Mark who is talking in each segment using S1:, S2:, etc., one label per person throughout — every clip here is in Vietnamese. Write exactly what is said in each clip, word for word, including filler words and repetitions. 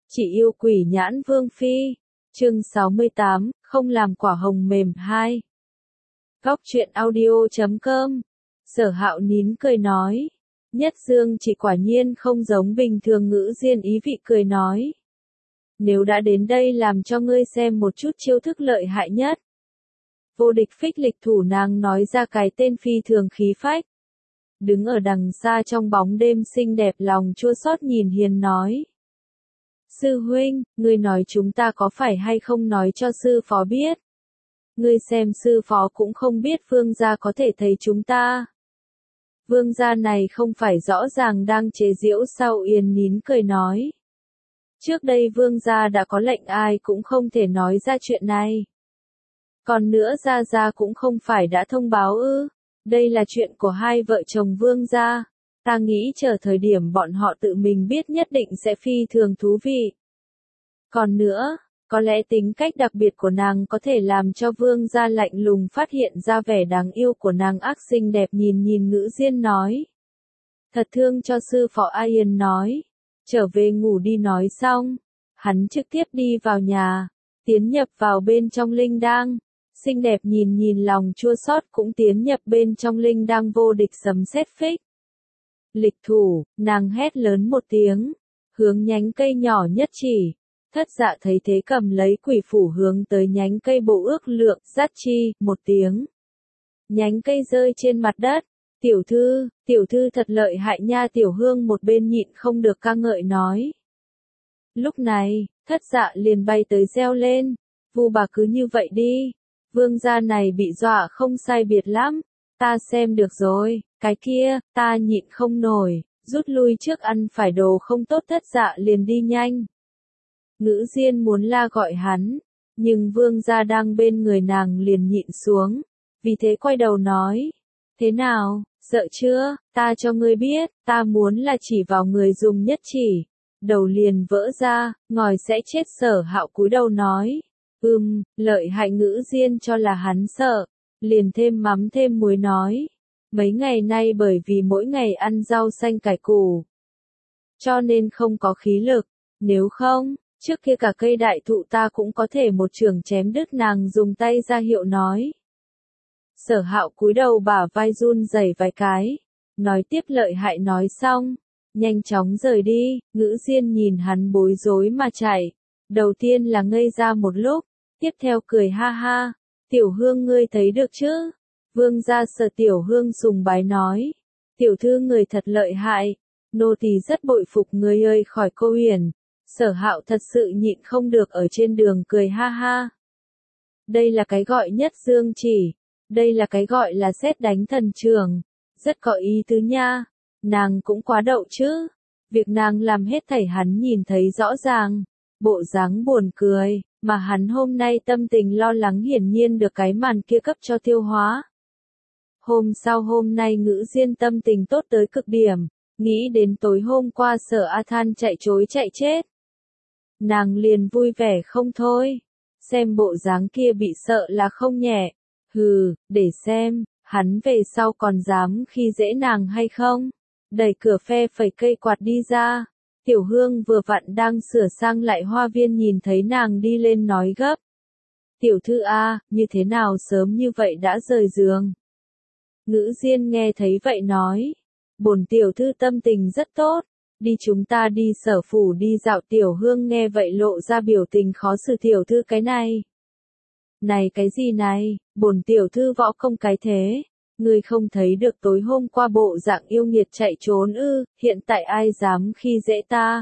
S1: Chỉ yêu quỷ nhãn vương phi. Chương sáu mươi tám, không làm quả hồng mềm hai. Góc truyện audio chấm com. Sở Hạo nín cười nói. Nhất Dương chỉ quả nhiên không giống bình thường Ngữ Diên ý vị cười nói. Nếu đã đến đây làm cho ngươi xem một chút chiêu thức lợi hại nhất. Vô địch phích lịch thủ nàng nói ra cái tên phi thường khí phách. Đứng ở đằng xa trong bóng đêm xinh đẹp lòng chua xót nhìn Hiền nói. Sư huynh, ngươi nói chúng ta có phải hay không nói cho sư phó biết. Ngươi xem sư phó cũng không biết vương gia có thể thấy chúng ta. Vương gia này không phải rõ ràng đang chế giễu sao? Yên nín cười nói. Trước đây vương gia đã có lệnh ai cũng không thể nói ra chuyện này. Còn nữa gia gia cũng không phải đã thông báo ư. Đây là chuyện của hai vợ chồng vương gia. Ta nghĩ chờ thời điểm bọn họ tự mình biết nhất định sẽ phi thường thú vị. Còn nữa, có lẽ tính cách đặc biệt của nàng có thể làm cho vương gia lạnh lùng phát hiện ra vẻ đáng yêu của nàng ác xinh đẹp nhìn nhìn Ngữ Diên nói. Thật thương cho sư phó A Yên nói. Trở về ngủ đi nói xong. Hắn trực tiếp đi vào nhà. Tiến nhập vào bên trong linh đang. Xinh đẹp nhìn nhìn lòng chua xót cũng tiến nhập bên trong linh đang vô địch sấm sét phích. Lịch thủ, nàng hét lớn một tiếng. Hướng nhánh cây nhỏ nhất chỉ. Thất dạ thấy thế cầm lấy quỷ phủ hướng tới nhánh cây bộ ước lượng, dắt chi, một tiếng. Nhánh cây rơi trên mặt đất. Tiểu thư, tiểu thư thật lợi hại nha. Tiểu Hương một bên nhịn không được ca ngợi nói. Lúc này, thất dạ liền bay tới reo lên. Vu bà cứ như vậy đi. Vương gia này bị dọa không sai biệt lắm. Ta xem được rồi, cái kia, ta nhịn không nổi. Rút lui trước ăn phải đồ không tốt. Thất dạ liền đi nhanh. Ngữ Diên muốn la gọi hắn, nhưng vương gia đang bên người nàng liền nhịn xuống, vì thế quay đầu nói, thế nào, sợ chưa, ta cho ngươi biết, ta muốn là chỉ vào người dùng nhất chỉ, đầu liền vỡ ra, ngòi sẽ chết. Sở Hạo cúi đầu nói, ừm, lợi hại. Ngữ Diên cho là hắn sợ, liền thêm mắm thêm muối nói, mấy ngày nay bởi vì mỗi ngày ăn rau xanh cải củ, cho nên không có khí lực, nếu không, trước kia cả cây đại thụ ta cũng có thể một chưởng chém đứt. Nàng dùng tay ra hiệu nói. Sở Hạo cúi đầu bả vai run rẩy vài cái, nói tiếp lợi hại nói xong, nhanh chóng rời đi. Ngữ Diên nhìn hắn bối rối mà chạy, đầu tiên là ngây ra một lúc, tiếp theo cười ha ha, Tiểu Hương ngươi thấy được chứ? Vương gia Sở Tiểu Hương sùng bái nói, tiểu thư người thật lợi hại, nô tỳ rất bội phục người ơi. Khỏi Cô Huyền. Sở Hạo thật sự nhịn không được ở trên đường cười ha ha. Đây là cái gọi nhất dương chỉ, đây là cái gọi là sét đánh thần trường, rất có ý tứ nha. Nàng cũng quá đậu chứ, việc nàng làm hết thảy hắn nhìn thấy rõ ràng, bộ dáng buồn cười, mà hắn hôm nay tâm tình lo lắng hiển nhiên được cái màn kia cấp cho tiêu hóa. Hôm sau hôm nay Ngữ Diên tâm tình tốt tới cực điểm, nghĩ đến tối hôm qua Sở A Than chạy trối chạy chết. Nàng liền vui vẻ không thôi, xem bộ dáng kia bị sợ là không nhẹ, hừ, để xem, hắn về sau còn dám khi dễ nàng hay không. Đẩy cửa phe phẩy cây quạt đi ra, Tiểu Hương vừa vặn đang sửa sang lại hoa viên nhìn thấy nàng đi lên nói gấp. Tiểu thư a, như thế nào sớm như vậy đã rời giường? Ngữ Diên nghe thấy vậy nói, bổn tiểu thư tâm tình rất tốt. Đi chúng ta đi Sở phủ đi dạo. Tiểu Hương nghe vậy lộ ra biểu tình khó xử. Tiểu thư cái này. Này cái gì này, bổn tiểu thư võ công cái thế. Ngươi không thấy được tối hôm qua bộ dạng yêu nghiệt chạy trốn ư, hiện tại ai dám khi dễ ta.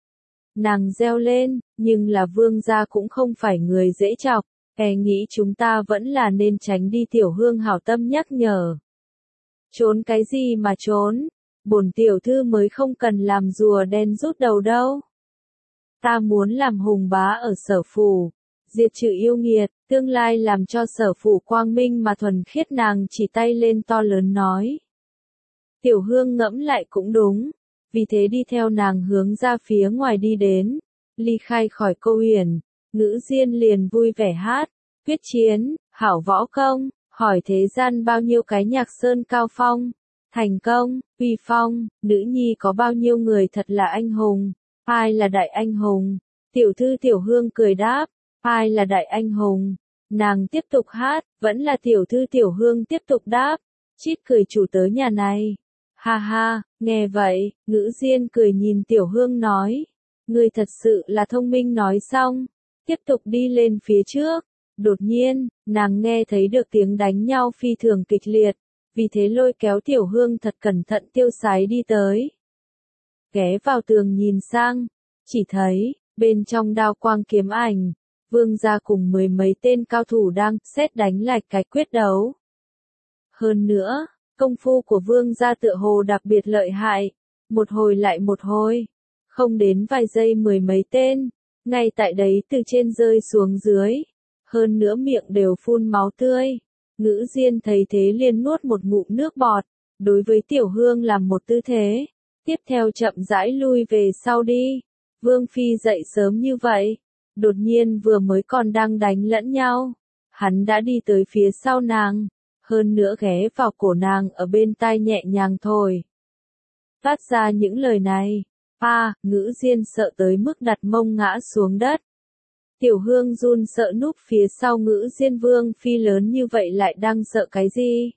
S1: Nàng reo lên, nhưng là vương gia cũng không phải người dễ chọc, e nghĩ chúng ta vẫn là nên tránh đi. Tiểu Hương hảo tâm nhắc nhở. Trốn cái gì mà trốn? Bổn tiểu thư mới không cần làm rùa đen rút đầu đâu. Ta muốn làm hùng bá ở Sở phủ, diệt trừ yêu nghiệt, tương lai làm cho Sở phủ quang minh mà thuần khiết. Nàng chỉ tay lên to lớn nói. Tiểu Hương ngẫm lại cũng đúng, vì thế đi theo nàng hướng ra phía ngoài đi đến, ly khai khỏi Cô Huyền. Ngữ Diên liền vui vẻ hát, quyết chiến, hảo võ công, hỏi thế gian bao nhiêu cái nhạc sơn cao phong. Thành công, uy phong, nữ nhi có bao nhiêu người thật là anh hùng, ai là đại anh hùng, Tiểu thư Tiểu Hương cười đáp, ai là đại anh hùng? Nàng tiếp tục hát, vẫn là tiểu thư Tiểu Hương tiếp tục đáp, chít cười chủ tớ nhà này. Ha ha, nghe vậy, Ngữ Diên cười nhìn Tiểu Hương nói, ngươi thật sự là thông minh. Nói xong, tiếp tục đi lên phía trước. Đột nhiên, nàng nghe thấy được tiếng đánh nhau phi thường kịch liệt, vì thế lôi kéo Tiểu Hương thật cẩn thận tiêu sái đi tới. Ghé vào tường nhìn sang, chỉ thấy, bên trong đao quang kiếm ảnh, Vương gia cùng mười mấy tên cao thủ đang xét đánh lạch cái quyết đấu. Hơn nữa, công phu của Vương gia tựa hồ đặc biệt lợi hại, một hồi lại một hồi, không đến vài giây mười mấy tên, ngay tại đấy từ trên rơi xuống dưới, hơn nữa miệng đều phun máu tươi. Ngữ Diên thấy thế liền nuốt một ngụm nước bọt, đối với Tiểu Hương làm một tư thế, tiếp theo chậm rãi lui về sau đi. Vương Phi dậy sớm như vậy, đột nhiên vừa mới còn đang đánh lẫn nhau, hắn đã đi tới phía sau nàng, hơn nữa ghé vào cổ nàng ở bên tai nhẹ nhàng thổi. Phát ra những lời này, a, Ngữ Diên sợ tới mức đặt mông ngã xuống đất. Tiểu Hương run sợ núp phía sau Ngữ Diên. Vương Phi lớn như vậy lại đang sợ cái gì?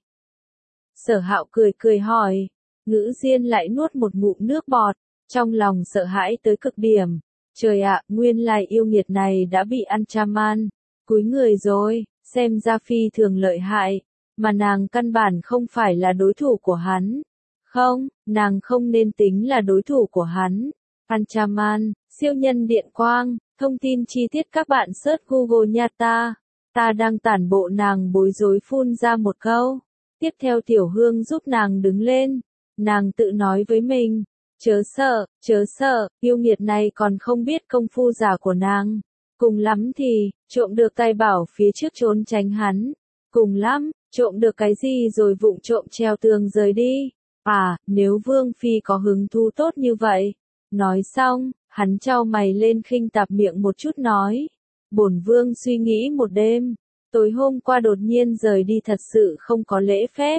S1: Sở Hạo cười cười hỏi, Ngữ Diên lại nuốt một ngụm nước bọt, trong lòng sợ hãi tới cực điểm. Trời ạ, nguyên lai yêu nghiệt này đã bị ăn cham ăn, cúi người rồi, xem ra phi thường lợi hại, mà nàng căn bản không phải là đối thủ của hắn. Không, nàng không nên tính là đối thủ của hắn. Anchaman, siêu nhân điện quang, thông tin chi tiết các bạn search Google nha ta. Ta đang tản bộ. Nàng bối rối phun ra một câu. Tiếp theo Tiểu Hương giúp nàng đứng lên. Nàng tự nói với mình, chớ sợ, chớ sợ, yêu nghiệt này còn không biết công phu giả của nàng. Cùng lắm thì, trộm được tài bảo phía trước trốn tránh hắn. Cùng lắm, trộm được cái gì rồi vụng trộm treo tường rời đi. À, nếu Vương Phi có hứng thú tốt như vậy. Nói xong, hắn chau mày lên khinh tạp miệng một chút nói. Bổn Vương suy nghĩ một đêm, tối hôm qua đột nhiên rời đi thật sự không có lễ phép.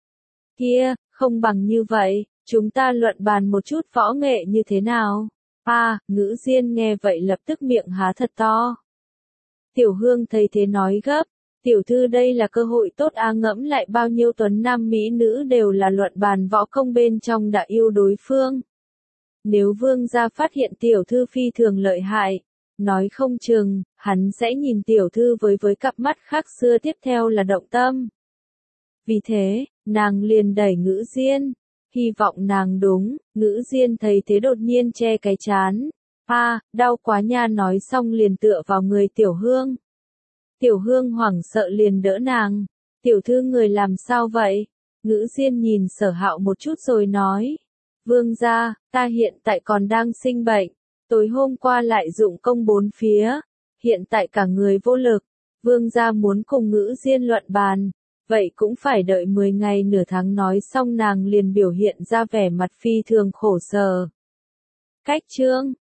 S1: Kia, không bằng như vậy, chúng ta luận bàn một chút võ nghệ như thế nào? À, Ngữ Diên nghe vậy lập tức miệng há thật to. Tiểu Hương thấy thế nói gấp. Tiểu thư đây là cơ hội tốt a, ngẫm lại bao nhiêu tuấn nam mỹ nữ đều là luận bàn võ công bên trong đã yêu đối phương. Nếu Vương gia phát hiện tiểu thư phi thường lợi hại, nói không chừng, hắn sẽ nhìn tiểu thư với với cặp mắt khác xưa. Tiếp theo là động tâm. Vì thế, nàng liền đẩy Ngữ Diên, hy vọng nàng đúng. Ngữ Diên thấy thế đột nhiên che cái trán. A, đau quá nha. Nói xong liền tựa vào người Tiểu Hương. Tiểu Hương hoảng sợ liền đỡ nàng. Tiểu thư người làm sao vậy? Ngữ Diên nhìn Sở Hạo một chút rồi nói. Vương gia, ta hiện tại còn đang sinh bệnh. Tối hôm qua lại dụng công bốn phía. Hiện tại cả người vô lực. Vương gia muốn cùng Ngữ Diên luận bàn. Vậy cũng phải đợi mười ngày nửa tháng. Nói xong nàng liền biểu hiện ra vẻ mặt phi thường khổ sở. Cách chương